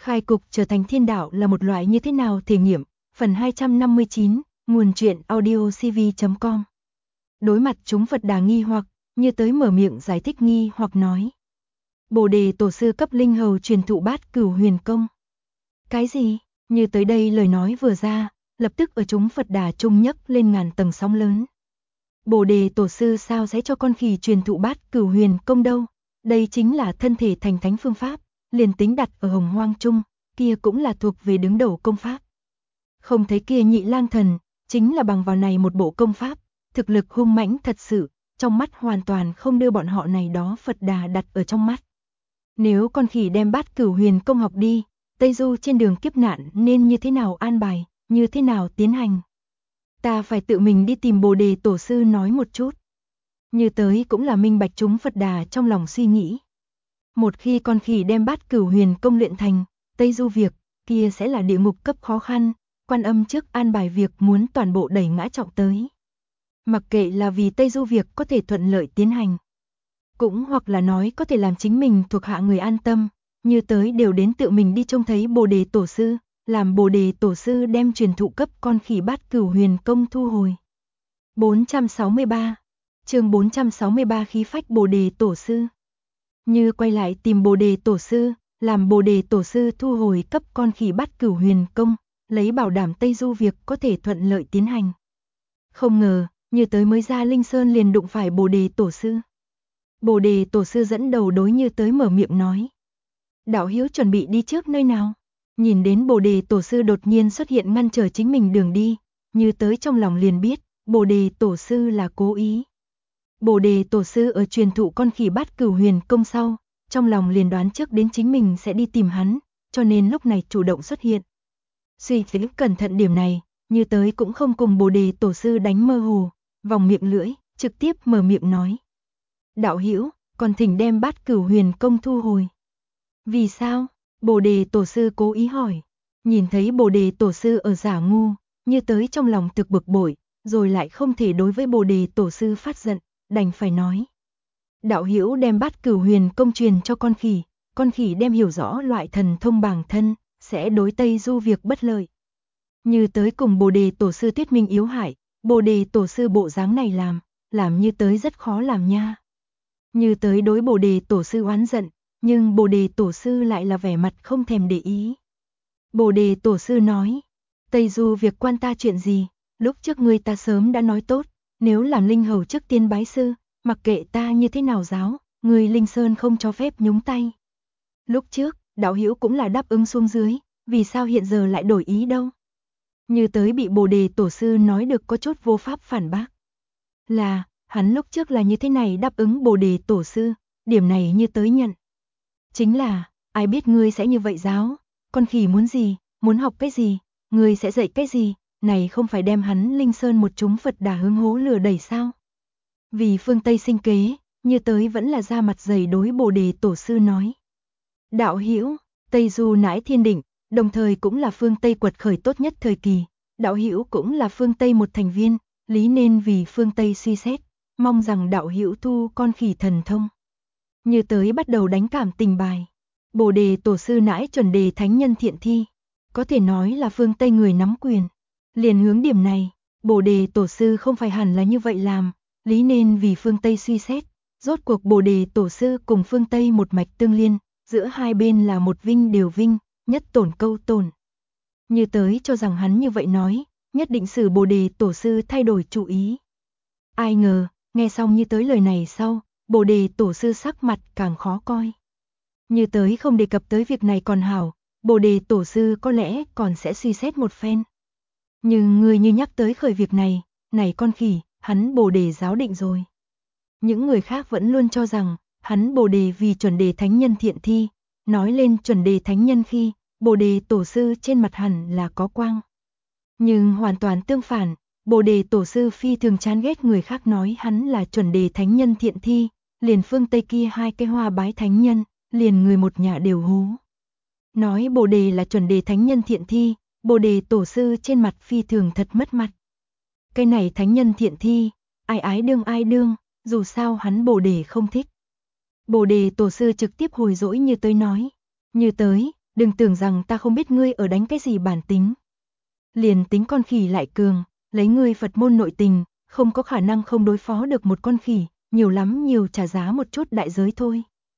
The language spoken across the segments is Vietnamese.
Khai cục trở thành thiên đạo là một loại như thế nào thể nghiệm, phần 259, nguồn truyện audiocv.com. Đối mặt chúng Phật Đà nghi hoặc, Như Tới mở miệng giải thích nghi hoặc nói. Bồ Đề Tổ sư cấp linh hầu truyền thụ Bát Cửu Huyền Công. Cái gì? Như Tới đây lời nói vừa ra, lập tức ở chúng Phật Đà trung nhấc lên ngàn tầng sóng lớn. Bồ Đề Tổ sư sao sẽ cho con khỉ truyền thụ Bát Cửu Huyền Công đâu? Đây chính là thân thể thành thánh phương pháp, liền tính đặt ở Hồng Hoang Trung, kia cũng là thuộc về đứng đầu công pháp. Không thấy kia Nhị Lang Thần, chính là bằng vào này một bộ công pháp, thực lực hung mãnh thật sự, trong mắt hoàn toàn không đưa bọn họ này đó Phật Đà đặt ở trong mắt. Nếu con khỉ đem Bát Cửu Huyền Công học đi, Tây Du trên đường kiếp nạn nên như thế nào an bài, như thế nào tiến hành? Ta phải tự mình đi tìm Bồ Đề Tổ sư nói một chút. Như Tới cũng là minh bạch chúng Phật Đà trong lòng suy nghĩ. Một khi con khỉ đem Bát Cửu Huyền Công luyện thành, Tây Du việc, kia sẽ là địa ngục cấp khó khăn, Quan Âm trước an bài việc muốn toàn bộ đẩy ngã trọng tới. Mặc kệ là vì Tây Du việc có thể thuận lợi tiến hành, cũng hoặc là nói có thể làm chính mình thuộc hạ người an tâm, Như Tới đều đến tự mình đi trông thấy Bồ Đề Tổ sư, làm Bồ Đề Tổ sư đem truyền thụ cấp con khỉ Bát Cửu Huyền Công thu hồi. 463 chương 463 khí phách Bồ Đề Tổ sư. Như quay lại tìm Bồ Đề Tổ sư, làm Bồ Đề Tổ sư thu hồi cấp con khỉ Bát Cửu Huyền Công, lấy bảo đảm Tây Du việc có thể thuận lợi tiến hành. Không ngờ, Như Tới mới ra Linh Sơn liền đụng phải Bồ Đề Tổ sư. Bồ Đề Tổ sư dẫn đầu đối Như Tới mở miệng nói. Đạo hữu chuẩn bị đi trước nơi nào? Nhìn đến Bồ Đề Tổ sư đột nhiên xuất hiện ngăn trở chính mình đường đi, Như Tới trong lòng liền biết, Bồ Đề Tổ sư là cố ý. Bồ Đề Tổ sư ở truyền thụ con khỉ Bát Cửu Huyền Công sau, trong lòng liền đoán trước đến chính mình sẽ đi tìm hắn, cho nên lúc này chủ động xuất hiện. Suy tính cẩn thận điểm này, Như Tới cũng không cùng Bồ Đề Tổ sư đánh mơ hồ, vòng miệng lưỡi, trực tiếp mở miệng nói. Đạo hữu, còn thỉnh đem Bát Cửu Huyền Công thu hồi. Vì sao? Bồ Đề Tổ sư cố ý hỏi. Nhìn thấy Bồ Đề Tổ sư ở giả ngu, Như Tới trong lòng thực bực bội, rồi lại không thể đối với Bồ Đề Tổ sư phát giận, đành phải nói. Đạo hữu đem Bát Cửu Huyền Công truyền cho con khỉ đem hiểu rõ loại thần thông bản thân, sẽ đối Tây Du việc bất lợi. Như Tới cùng Bồ Đề Tổ sư thuyết minh yếu hại, Bồ Đề Tổ sư bộ dáng này làm Như Tới rất khó làm nha. Như Tới đối Bồ Đề Tổ sư oán giận, nhưng Bồ Đề Tổ sư lại là vẻ mặt không thèm để ý. Bồ Đề Tổ sư nói, Tây Du việc quan ta chuyện gì, lúc trước ngươi ta sớm đã nói tốt, nếu làm linh hầu trước tiên bái sư, mặc kệ ta như thế nào giáo, người Linh Sơn không cho phép nhúng tay. Lúc trước, đạo hữu cũng là đáp ứng xuống dưới, vì sao hiện giờ lại đổi ý đâu? Như Tới bị Bồ Đề Tổ sư nói được có chút vô pháp phản bác. Là, hắn lúc trước là như thế này đáp ứng Bồ Đề Tổ sư, điểm này Như Tới nhận. Chính là, ai biết ngươi sẽ như vậy giáo, con khỉ muốn gì, muốn học cái gì, ngươi sẽ dạy cái gì, này không phải đem hắn Linh Sơn một chúng Phật Đà hướng hố lửa đẩy sao? Vì phương Tây sinh kế, Như Tới vẫn là ra mặt dày đối Bồ Đề Tổ sư nói. Đạo hữu, Tây Du nãi thiên định, đồng thời cũng là phương Tây quật khởi tốt nhất thời kỳ, đạo hữu cũng là phương Tây một thành viên, lý nên vì phương Tây suy xét, mong rằng đạo hữu thu con khỉ thần thông. Như Tới bắt đầu đánh cảm tình bài. Bồ Đề Tổ sư nãi chuẩn đề thánh nhân thiện thi, có thể nói là phương Tây người nắm quyền. Liền hướng điểm này, Bồ Đề Tổ sư không phải hẳn là như vậy làm, lý nên vì phương Tây suy xét. Rốt cuộc Bồ Đề Tổ sư cùng phương Tây một mạch tương liên, giữa hai bên là một vinh đều vinh, nhất tổn câu tổn. Như Tới cho rằng hắn như vậy nói, nhất định xử Bồ Đề Tổ sư thay đổi chủ ý. Ai ngờ, nghe xong Như Tới lời này sau, Bồ Đề Tổ sư sắc mặt càng khó coi. Như Tới không đề cập tới việc này còn hảo, Bồ Đề Tổ sư có lẽ còn sẽ suy xét một phen. Nhưng người như nhắc tới khởi việc này con khỉ, hắn Bồ Đề giáo định rồi. Những người khác vẫn luôn cho rằng, hắn Bồ Đề vì chuẩn đề thánh nhân thiện thi, nói lên chuẩn đề thánh nhân khi, Bồ Đề Tổ sư trên mặt hẳn là có quang. Nhưng hoàn toàn tương phản, Bồ Đề Tổ sư phi thường chán ghét người khác nói hắn là chuẩn đề thánh nhân thiện thi, liền phương Tây kia hai cái hoa bái thánh nhân, liền người một nhà đều hú. Nói Bồ Đề là chuẩn đề thánh nhân thiện thi, Bồ Đề Tổ sư trên mặt phi thường thật mất mặt. Cái này thánh nhân thiện thi, ai ái đương, dù sao hắn Bồ Đề không thích. Bồ Đề Tổ sư trực tiếp hồi dỗi Như Tới nói, Như Tới, đừng tưởng rằng ta không biết ngươi ở đánh cái gì bản tính. Liền tính con khỉ lại cường, lấy ngươi Phật môn nội tình, không có khả năng không đối phó được một con khỉ, nhiều lắm nhiều trả giá một chút đại giới thôi.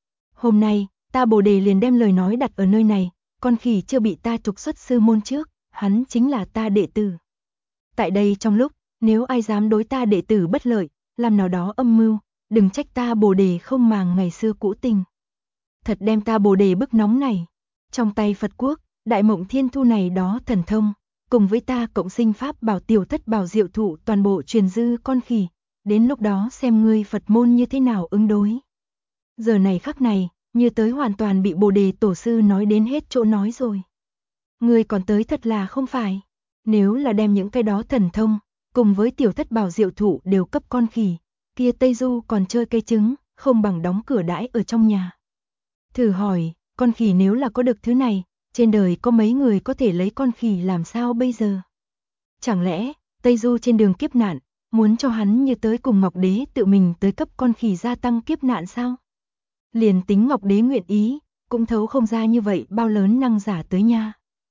Hôm nay, ta Bồ Đề liền đem lời nói đặt ở nơi này, con khỉ chưa bị ta trục xuất sư môn trước, hắn chính là ta đệ tử. Tại đây trong lúc, nếu ai dám đối ta đệ tử bất lợi, làm nào đó âm mưu, đừng trách ta Bồ Đề không màng ngày xưa cũ tình. Thật đem ta Bồ Đề bức nóng này. Trong tay Phật quốc, đại mộng thiên thu này đó thần thông, cùng với ta cộng sinh pháp bảo tiểu thất bảo diệu thụ toàn bộ truyền dư con khỉ, đến lúc đó xem ngươi Phật môn như thế nào ứng đối. Giờ này khắc này, như tới hoàn toàn bị Bồ Đề tổ sư nói đến hết chỗ nói rồi. Ngươi còn tới thật là không phải, nếu là đem những cái đó thần thông, cùng với tiểu thất bảo diệu thụ đều cấp con khỉ, kia Tây Du còn chơi cây trứng, không bằng đóng cửa đãi ở trong nhà. Thử hỏi, con khỉ nếu là có được thứ này, trên đời có mấy người có thể lấy con khỉ làm sao bây giờ? Chẳng lẽ, Tây Du trên đường kiếp nạn, muốn cho hắn như tới cùng Ngọc Đế tự mình tới cấp con khỉ gia tăng kiếp nạn sao? Liền tính Ngọc Đế nguyện ý, cũng thấu không ra như vậy bao lớn năng giả tới nha.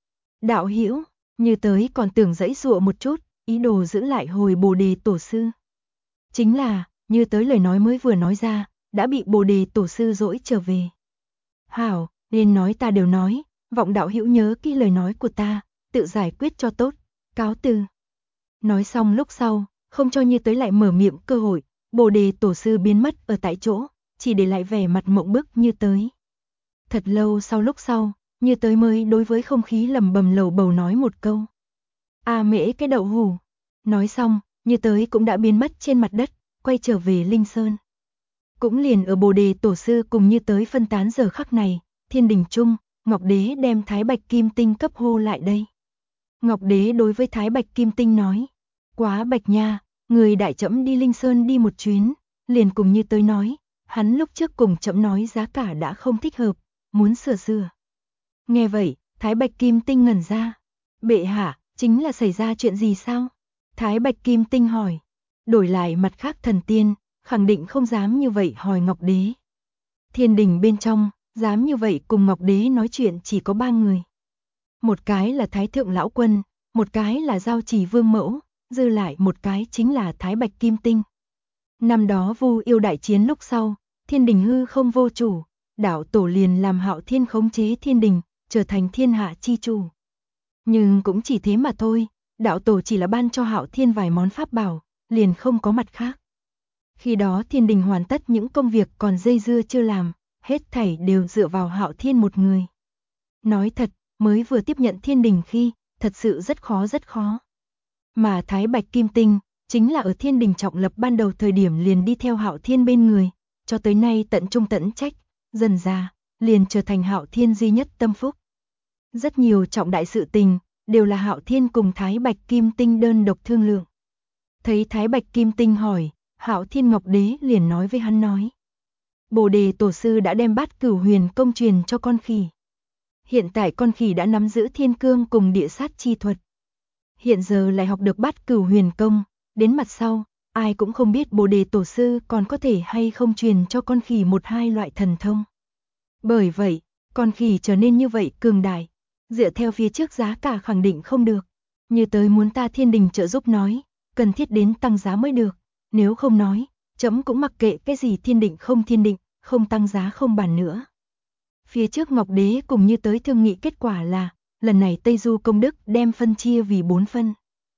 Đạo hữu, như tới còn tưởng dãy dụa một chút, ý đồ giữ lại hồi Bồ Đề tổ sư. Chính là, như tới lời nói mới vừa nói ra, đã bị Bồ Đề tổ sư dỗi trở về. Hảo, nên nói ta đều nói, vọng đạo hữu nhớ kỹ lời nói của ta, tự giải quyết cho tốt, cáo từ. Nói xong lúc sau, không cho như tới lại mở miệng cơ hội, Bồ Đề tổ sư biến mất ở tại chỗ, chỉ để lại vẻ mặt mộng bức như tới. Thật lâu sau lúc sau, như tới mới đối với không khí lầm bầm lầu bầu nói một câu. A mễ cái đậu hủ. Nói xong, như tới cũng đã biến mất trên mặt đất, quay trở về Linh Sơn. Cũng liền ở Bồ Đề tổ sư cùng như tới phân tán giờ khắc này, thiên đình trung, Ngọc Đế đem Thái Bạch Kim Tinh cấp hô lại đây. Ngọc Đế đối với Thái Bạch Kim Tinh nói, quá Bạch nha, người đại trẫm đi Linh Sơn đi một chuyến, liền cùng như tới nói, hắn lúc trước cùng trẫm nói giá cả đã không thích hợp, muốn sửa sửa. Nghe vậy, Thái Bạch Kim Tinh ngẩn ra, bệ hạ, chính là xảy ra chuyện gì sao? Thái Bạch Kim Tinh hỏi, đổi lại mặt khác thần tiên, khẳng định không dám như vậy hỏi Ngọc Đế. Thiên đình bên trong, dám như vậy cùng Ngọc Đế nói chuyện chỉ có 3 người. Một cái là Thái Thượng Lão Quân, một cái là Giao Chỉ Vương Mẫu, dư lại một cái chính là Thái Bạch Kim Tinh. Năm đó Vu Yêu đại chiến lúc sau, thiên đình hư không vô chủ, đạo tổ liền làm Hạo Thiên khống chế thiên đình, trở thành thiên hạ chi chủ. Nhưng cũng chỉ thế mà thôi, đạo tổ chỉ là ban cho Hạo Thiên vài món pháp bảo, liền không có mặt khác. Khi đó thiên đình hoàn tất những công việc còn dây dưa chưa làm, hết thảy đều dựa vào Hạo Thiên một người. Nói thật, mới vừa tiếp nhận thiên đình khi, thật sự rất khó rất khó. Mà Thái Bạch Kim Tinh, chính là ở thiên đình trọng lập ban đầu thời điểm liền đi theo Hạo Thiên bên người, cho tới nay tận trung tận trách, dần ra, liền trở thành Hạo Thiên duy nhất tâm phúc. Rất nhiều trọng đại sự tình, đều là Hạo Thiên cùng Thái Bạch Kim Tinh đơn độc thương lượng. Thấy Thái Bạch Kim Tinh hỏi, Hạo Thiên Ngọc Đế liền nói với hắn nói. Bồ Đề tổ sư đã đem Bát Cửu Huyền công truyền cho con khỉ. Hiện tại con khỉ đã nắm giữ thiên cương cùng địa sát chi thuật. Hiện giờ lại học được Bát Cửu Huyền công, đến mặt sau, ai cũng không biết Bồ Đề tổ sư còn có thể hay không truyền cho con khỉ một hai loại thần thông. Bởi vậy, con khỉ trở nên như vậy cường đại, dựa theo phía trước giá cả khẳng định không được. Như tới muốn ta thiên đình trợ giúp nói, cần thiết đến tăng giá mới được, nếu không nói, trẫm cũng mặc kệ cái gì thiên định, không tăng giá không bàn nữa. Phía trước Ngọc Đế cùng như tới thương nghị kết quả là, lần này Tây Du công đức đem phân chia vì 4 phân.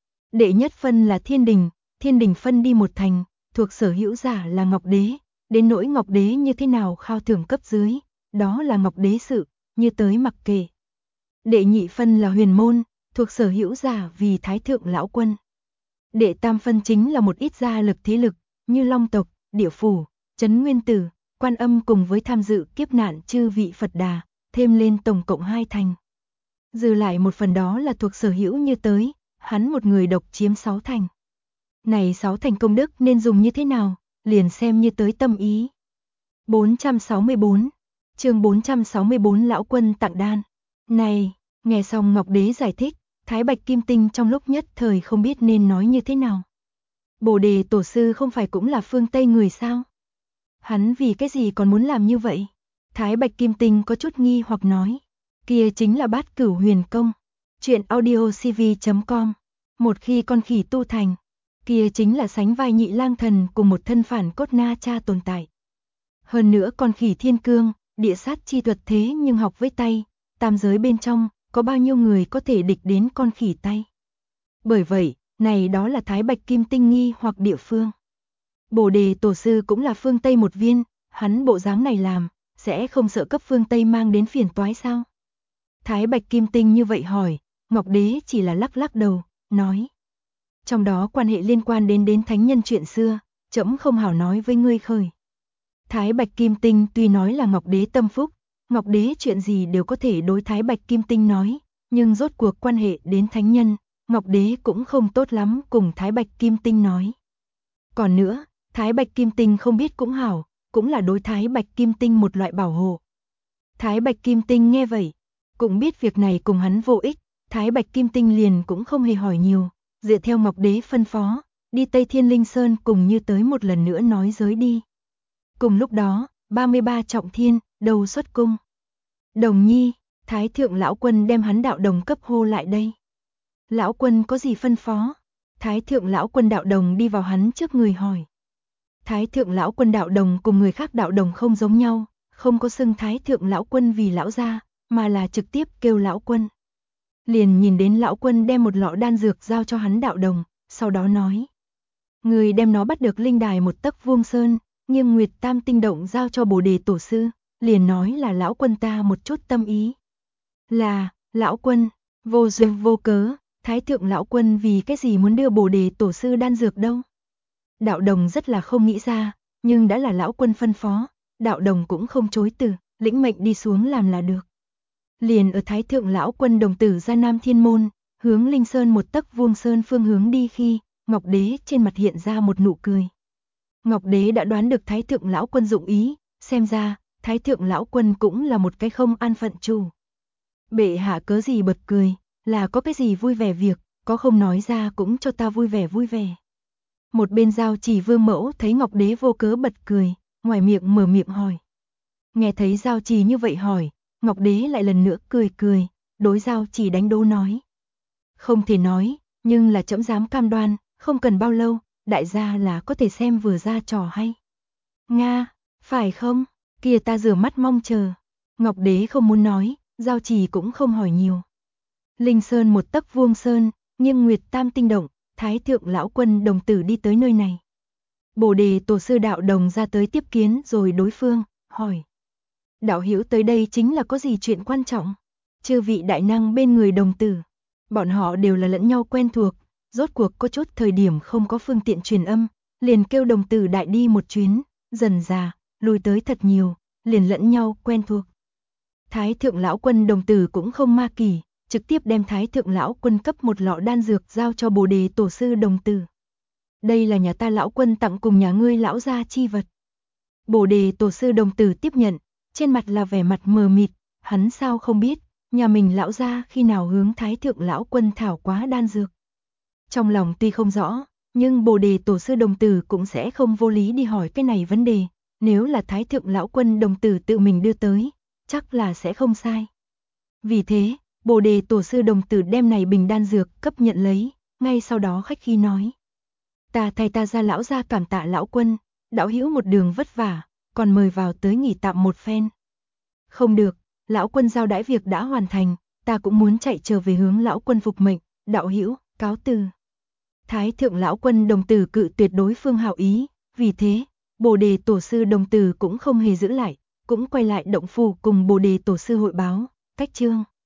Đệ nhất phân là thiên đình phân đi một thành, thuộc sở hữu giả là Ngọc Đế, đến nỗi Ngọc Đế như thế nào khao thưởng cấp dưới, đó là Ngọc Đế sự, như tới mặc kệ. Đệ nhị phân là huyền môn, thuộc sở hữu giả vì Thái Thượng Lão Quân. Đệ tam phân chính là một ít gia lực thế lực, như Long tộc, Địa Phủ, Trấn Nguyên Tử, Quan Âm cùng với tham dự kiếp nạn chư vị Phật Đà, thêm lên tổng cộng 2 thành. Dư lại một phần đó là thuộc sở hữu như tới, hắn một người độc chiếm 6 thành. Này 6 thành công đức nên dùng như thế nào, liền xem như tới tâm ý. 464, chương 464 Lão Quân tặng đan. Này, nghe xong Ngọc Đế giải thích, Thái Bạch Kim Tinh trong lúc nhất thời không biết nên nói như thế nào. Bồ Đề tổ sư không phải cũng là phương Tây người sao? Hắn vì cái gì còn muốn làm như vậy? Thái Bạch Kim Tinh có chút nghi hoặc nói. Kia chính là Bát Cửu Huyền Công. Chuyện audio cv.com. Một khi con khỉ tu thành, kia chính là sánh vai Nhị Lang Thần cùng một thân phản cốt na cha tồn tại. Hơn nữa con khỉ thiên cương, địa sát chi thuật thế nhưng học với tay, tam giới bên trong, có bao nhiêu người có thể địch đến con khỉ tay. Bởi vậy, này đó là Thái Bạch Kim Tinh nghi hoặc địa phương. Bồ Đề Tổ Sư cũng là phương Tây một viên, hắn bộ dáng này làm, sẽ không sợ cấp phương Tây mang đến phiền toái sao? Thái Bạch Kim Tinh như vậy hỏi, Ngọc Đế chỉ là lắc lắc đầu, nói. Trong đó quan hệ liên quan đến thánh nhân chuyện xưa, trẫm không hảo nói với ngươi khởi. Thái Bạch Kim Tinh tuy nói là Ngọc Đế tâm phúc, Ngọc Đế chuyện gì đều có thể đối Thái Bạch Kim Tinh nói, nhưng rốt cuộc quan hệ đến thánh nhân, Ngọc Đế cũng không tốt lắm cùng Thái Bạch Kim Tinh nói. Còn nữa, Thái Bạch Kim Tinh không biết cũng hảo, cũng là đối Thái Bạch Kim Tinh một loại bảo hộ. Thái Bạch Kim Tinh nghe vậy, cũng biết việc này cùng hắn vô ích, Thái Bạch Kim Tinh liền cũng không hề hỏi nhiều, dựa theo Ngọc Đế phân phó, đi Tây Thiên Linh Sơn cùng như tới một lần nữa nói giới đi. Cùng lúc đó, 33 trọng thiên, đầu xuất cung. Đồng Nhi, Thái Thượng Lão Quân đem hắn đạo đồng cấp hô lại đây. Lão Quân có gì phân phó? Thái Thượng Lão Quân đạo đồng đi vào hắn trước người hỏi. Thái Thượng Lão Quân đạo đồng cùng người khác đạo đồng không giống nhau, không có xưng Thái Thượng Lão Quân vì lão gia, mà là trực tiếp kêu Lão Quân. Liền nhìn đến Lão Quân đem một lọ đan dược giao cho hắn đạo đồng, sau đó nói. Người đem nó bắt được linh đài một tấc vuông sơn, nghiêng nguyệt tam tinh động giao cho Bồ Đề Tổ Sư, liền nói là Lão Quân ta một chút tâm ý. Là, Lão Quân, vô duyên vô cớ, Thái Thượng Lão Quân vì cái gì muốn đưa Bồ Đề Tổ Sư đan dược đâu? Đạo đồng rất là không nghĩ ra, nhưng đã là Lão Quân phân phó, đạo đồng cũng không chối từ, lĩnh mệnh đi xuống làm là được. Liền ở Thái Thượng Lão Quân đồng tử ra Nam Thiên Môn, hướng Linh Sơn một tấc vuông sơn phương hướng đi khi, Ngọc Đế trên mặt hiện ra một nụ cười. Ngọc Đế đã đoán được Thái Thượng Lão Quân dụng ý, xem ra, Thái Thượng Lão Quân cũng là một cái không an phận chủ. Bệ hạ cớ gì bật cười, là có cái gì vui vẻ việc, có không nói ra cũng cho ta vui vẻ. Một bên Giao Chỉ Vương mẫu thấy Ngọc Đế vô cớ bật cười, ngoài miệng mở miệng hỏi. Nghe thấy Giao Chỉ như vậy hỏi, Ngọc Đế lại lần nữa cười, đối Giao Chỉ đánh đố nói. Không thể nói, nhưng là trẫm dám cam đoan, không cần bao lâu, đại gia là có thể xem vừa ra trò hay. Nga, phải không? Kia ta rửa mắt mong chờ. Ngọc Đế không muốn nói, Giao Chỉ cũng không hỏi nhiều. Linh Sơn một tấc vuông sơn, nghiêng nguyệt tam tinh động, Thái Thượng Lão Quân đồng tử đi tới nơi này. Bồ Đề Tổ Sư đạo đồng ra tới tiếp kiến rồi đối phương, hỏi. Đạo hữu tới đây chính là có gì chuyện quan trọng? Chư vị đại năng bên người đồng tử. Bọn họ đều là lẫn nhau quen thuộc, rốt cuộc có chút thời điểm không có phương tiện truyền âm, liền kêu đồng tử đại đi một chuyến, dần dà, lùi tới thật nhiều, liền lẫn nhau quen thuộc. Thái Thượng Lão Quân đồng tử cũng không ma kỳ, trực tiếp đem Thái Thượng Lão Quân cấp một lọ đan dược giao cho Bồ Đề Tổ Sư đồng tử. Đây là nhà ta Lão Quân tặng cùng nhà ngươi lão gia chi vật. Bồ Đề Tổ Sư đồng tử tiếp nhận, trên mặt là vẻ mặt mờ mịt, hắn sao không biết, nhà mình lão gia khi nào hướng Thái Thượng Lão Quân thảo quá đan dược. Trong lòng tuy không rõ, nhưng Bồ Đề Tổ Sư đồng tử cũng sẽ không vô lý đi hỏi cái này vấn đề, nếu là Thái Thượng Lão Quân đồng tử tự mình đưa tới, chắc là sẽ không sai. Vì thế, Bồ Đề Tổ Sư đồng tử đem này bình đan dược cấp nhận lấy, ngay sau đó khách khí nói. Ta thay ta ra lão gia cảm tạ Lão Quân, đạo hữu một đường vất vả, còn mời vào tới nghỉ tạm một phen. Không được, Lão Quân giao đãi việc đã hoàn thành, ta cũng muốn chạy trở về hướng Lão Quân phục mệnh, đạo hữu, cáo từ. Thái Thượng Lão Quân đồng tử cự tuyệt đối phương hảo ý, vì thế, Bồ Đề Tổ Sư đồng tử cũng không hề giữ lại, cũng quay lại động phủ cùng Bồ Đề Tổ Sư hội báo, cách chương.